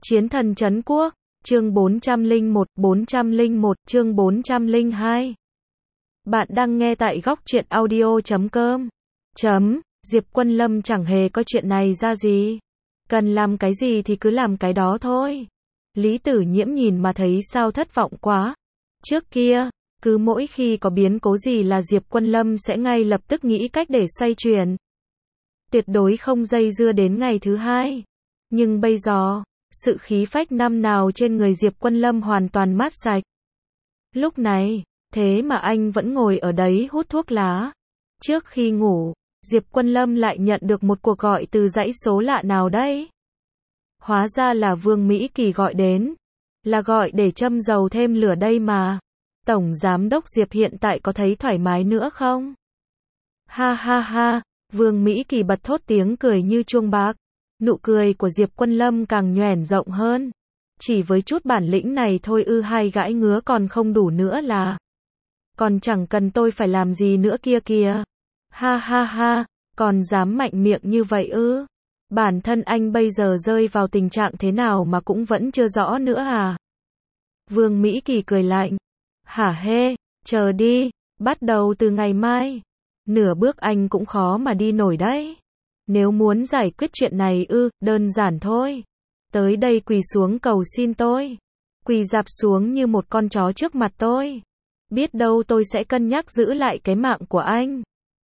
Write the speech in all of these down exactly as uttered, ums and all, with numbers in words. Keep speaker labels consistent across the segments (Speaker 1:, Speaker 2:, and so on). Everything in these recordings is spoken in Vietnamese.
Speaker 1: Chiến thần trấn quốc, chương bốn trăm lẻ một, bốn trăm lẻ một, chương bốn trăm lẻ hai. Bạn đang nghe tại góc truyện audio chấm com. Chấm, Diệp Quân Lâm chẳng hề có chuyện này ra gì. Cần làm cái gì thì cứ làm cái đó thôi. Lý Tử Nhiễm nhìn mà thấy sao thất vọng quá. Trước kia, cứ mỗi khi có biến cố gì là Diệp Quân Lâm sẽ ngay lập tức nghĩ cách để xoay chuyển. Tuyệt đối không dây dưa đến ngày thứ hai. Nhưng bây giờ, sự khí phách năm nào trên người Diệp Quân Lâm hoàn toàn mát sạch. Lúc này, thế mà anh vẫn ngồi ở đấy hút thuốc lá. Trước khi ngủ, Diệp Quân Lâm lại nhận được một cuộc gọi từ dãy số lạ nào đấy. Hóa ra là Vương Mỹ Kỳ gọi đến. Là gọi để châm dầu thêm lửa đây mà. Tổng Giám đốc Diệp hiện tại có thấy thoải mái nữa không? Ha ha ha, Vương Mỹ Kỳ bật thốt tiếng cười như chuông bạc. Nụ cười của Diệp Quân Lâm càng nhoẻn rộng hơn. Chỉ với chút bản lĩnh này thôi ư, hai gãi ngứa còn không đủ nữa là. Còn chẳng cần tôi phải làm gì nữa kia kìa. Ha ha ha, còn dám mạnh miệng như vậy ư? Bản thân anh bây giờ rơi vào tình trạng thế nào mà cũng vẫn chưa rõ nữa à? Vương Mỹ Kỳ cười lạnh. Hả hê, chờ đi, bắt đầu từ ngày mai. Nửa bước anh cũng khó mà đi nổi đấy. Nếu muốn giải quyết chuyện này ư, đơn giản thôi. Tới đây quỳ xuống cầu xin tôi. Quỳ rạp xuống như một con chó trước mặt tôi. Biết đâu tôi sẽ cân nhắc giữ lại cái mạng của anh.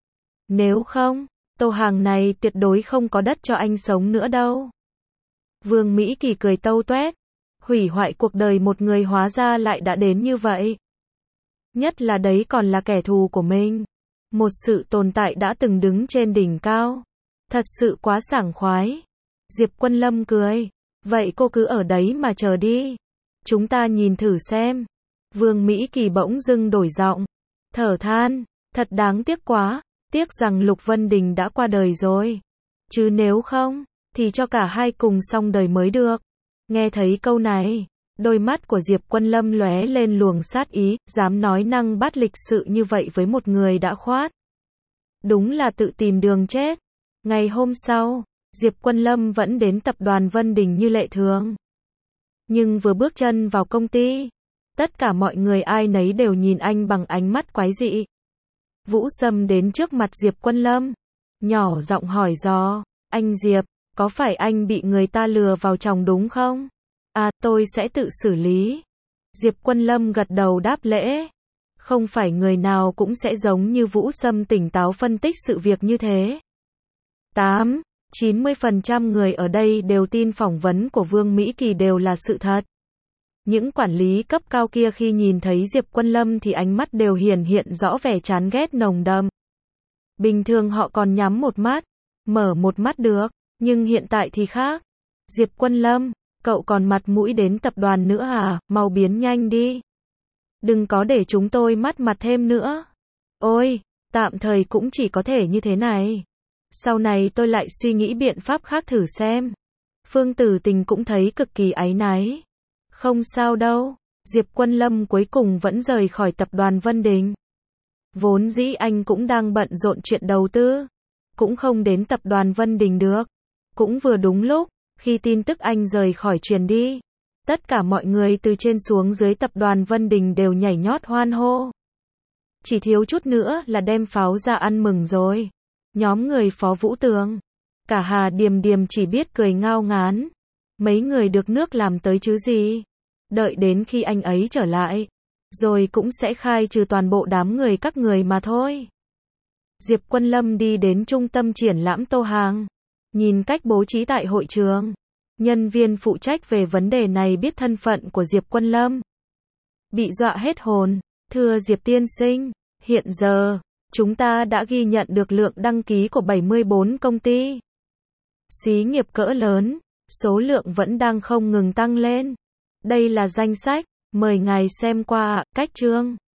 Speaker 1: Nếu không, tô hàng này tuyệt đối không có đất cho anh sống nữa đâu. Vương Mỹ Kỳ cười tâu tuét. Hủy hoại cuộc đời một người hóa ra lại đã đến như vậy. Nhất là đấy còn là kẻ thù của mình. Một sự tồn tại đã từng đứng trên đỉnh cao. Thật sự quá sảng khoái. Diệp Quân Lâm cười. Vậy cô cứ ở đấy mà chờ đi. Chúng ta nhìn thử xem. Vương Mỹ Kỳ bỗng dưng đổi giọng. Thở than. Thật đáng tiếc quá. Tiếc rằng Lục Vân Đình đã qua đời rồi. Chứ nếu không, thì cho cả hai cùng xong đời mới được. Nghe thấy câu này, đôi mắt của Diệp Quân Lâm lóe lên luồng sát ý. Dám nói năng bắt lịch sự như vậy với một người đã khuát. Đúng là tự tìm đường chết. Ngày hôm sau, Diệp Quân Lâm vẫn đến tập đoàn Vân Đình như lệ thường. Nhưng vừa bước chân vào công ty, tất cả mọi người ai nấy đều nhìn anh bằng ánh mắt quái dị. Vũ Sâm đến trước mặt Diệp Quân Lâm, nhỏ giọng hỏi dò, anh Diệp, có phải anh bị người ta lừa vào chồng đúng không? À, tôi sẽ tự xử lý. Diệp Quân Lâm gật đầu đáp lễ. Không phải người nào cũng sẽ giống như Vũ Sâm tỉnh táo phân tích sự việc như thế. tám, chín mươi phần trăm người ở đây đều tin phỏng vấn của Vương Mỹ Kỳ đều là sự thật. Những quản lý cấp cao kia khi nhìn thấy Diệp Quân Lâm thì ánh mắt đều hiển hiện rõ vẻ chán ghét nồng đậm. Bình thường họ còn nhắm một mắt, mở một mắt được, nhưng hiện tại thì khác. Diệp Quân Lâm, cậu còn mặt mũi đến tập đoàn nữa à, mau biến nhanh đi. Đừng có để chúng tôi mất mặt thêm nữa. Ôi, tạm thời cũng chỉ có thể như thế này. Sau này tôi lại suy nghĩ biện pháp khác thử xem. Phương Tử Tình cũng thấy cực kỳ áy náy. Không sao đâu, Diệp Quân Lâm cuối cùng vẫn rời khỏi tập đoàn Vân Đình. Vốn dĩ anh cũng đang bận rộn chuyện đầu tư, cũng không đến tập đoàn Vân Đình được. Cũng vừa đúng lúc, khi tin tức anh rời khỏi truyền đi, tất cả mọi người từ trên xuống dưới tập đoàn Vân Đình đều nhảy nhót hoan hô. Chỉ thiếu chút nữa là đem pháo ra ăn mừng rồi. Nhóm người Phó Vũ Tường, cả Hà Điềm Điềm chỉ biết cười ngao ngán. Mấy người được nước làm tới chứ gì. Đợi đến khi anh ấy trở lại, rồi cũng sẽ khai trừ toàn bộ đám người các người mà thôi. Diệp Quân Lâm đi đến trung tâm triển lãm Tô Hàng. Nhìn cách bố trí tại hội trường. Nhân viên phụ trách về vấn đề này biết thân phận của Diệp Quân Lâm. Bị dọa hết hồn. Thưa Diệp tiên sinh, hiện giờ, chúng ta đã ghi nhận được lượng đăng ký của bảy mươi bốn công ty. Xí nghiệp cỡ lớn, số lượng vẫn đang không ngừng tăng lên. Đây là danh sách, mời ngài xem qua ạ. Cách chương